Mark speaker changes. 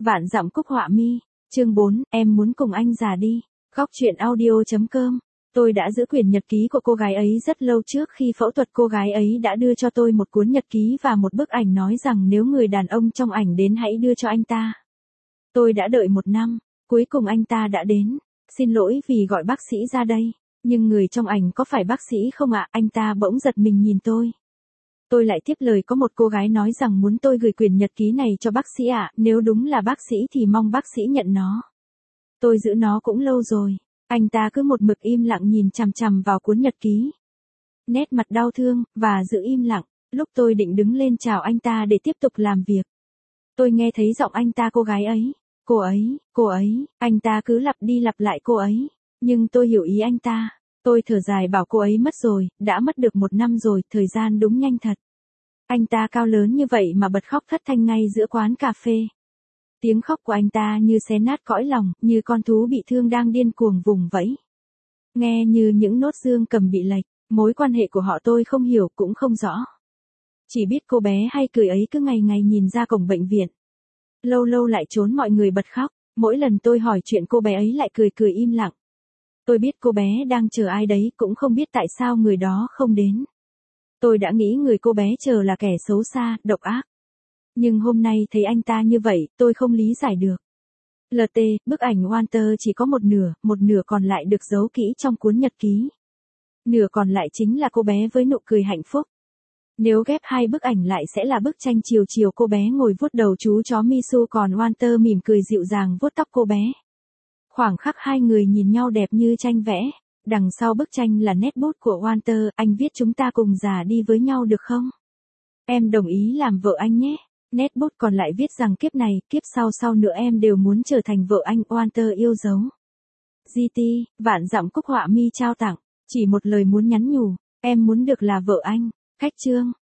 Speaker 1: Vạn dặm cúc họa mi, chương 4, em muốn cùng anh già đi. Góc truyện audio.com. Tôi đã giữ quyển nhật ký của cô gái ấy rất lâu trước khi phẫu thuật. Cô gái ấy đã đưa cho tôi một cuốn nhật ký và một bức ảnh nói rằng nếu người đàn ông trong ảnh đến hãy đưa cho anh ta. Tôi đã đợi 1 năm, cuối cùng anh ta đã đến. Xin lỗi vì gọi bác sĩ ra đây, nhưng người trong ảnh có phải bác sĩ không ạ? Anh ta bỗng giật mình nhìn tôi. Tôi lại tiếp lời, có một cô gái nói rằng muốn tôi gửi quyển nhật ký này cho bác sĩ ạ, nếu đúng là bác sĩ thì mong bác sĩ nhận nó. Tôi giữ nó cũng lâu rồi. Anh ta cứ một mực im lặng nhìn chằm chằm vào cuốn nhật ký. Nét mặt đau thương, và giữ im lặng. Lúc tôi định đứng lên chào anh ta để tiếp tục làm việc, tôi nghe thấy giọng anh ta: cô gái ấy, cô ấy, anh ta cứ lặp đi lặp lại cô ấy. Nhưng tôi hiểu ý anh ta. Tôi thở dài bảo cô ấy mất rồi, đã mất được 1 năm rồi, thời gian đúng nhanh thật. Anh ta cao lớn như vậy mà bật khóc thất thanh ngay giữa quán cà phê. Tiếng khóc của anh ta như xé nát cõi lòng, như con thú bị thương đang điên cuồng vùng vẫy. Nghe như những nốt dương cầm bị lệch. Mối quan hệ của họ tôi không hiểu cũng không rõ. Chỉ biết cô bé hay cười ấy cứ ngày ngày nhìn ra cổng bệnh viện, lâu lâu lại trốn mọi người bật khóc. Mỗi lần tôi hỏi chuyện cô bé ấy lại cười cười im lặng. Tôi biết cô bé đang chờ ai đấy, cũng không biết tại sao người đó không đến. Tôi đã nghĩ người cô bé chờ là kẻ xấu xa, độc ác. Nhưng hôm nay thấy anh ta như vậy, tôi không lý giải được. LT, bức ảnh Walter chỉ có một nửa còn lại được giấu kỹ trong cuốn nhật ký. Nửa còn lại chính là cô bé với nụ cười hạnh phúc. Nếu ghép 2 bức ảnh lại sẽ là bức tranh chiều cô bé ngồi vuốt đầu chú chó Misu, còn Walter mỉm cười dịu dàng vuốt tóc cô bé. Khoảng khắc hai người nhìn nhau đẹp như tranh vẽ. Đằng sau bức tranh là nét bút của Walter: anh viết chúng ta cùng già đi với nhau được không? Em đồng ý làm vợ anh nhé. Nét bút còn lại viết rằng kiếp này, kiếp sau nữa em đều muốn trở thành vợ anh. Walter yêu dấu. GT, vạn dặm cúc họa mi trao tặng. Chỉ một lời muốn nhắn nhủ, em muốn được là vợ anh. Cách chương.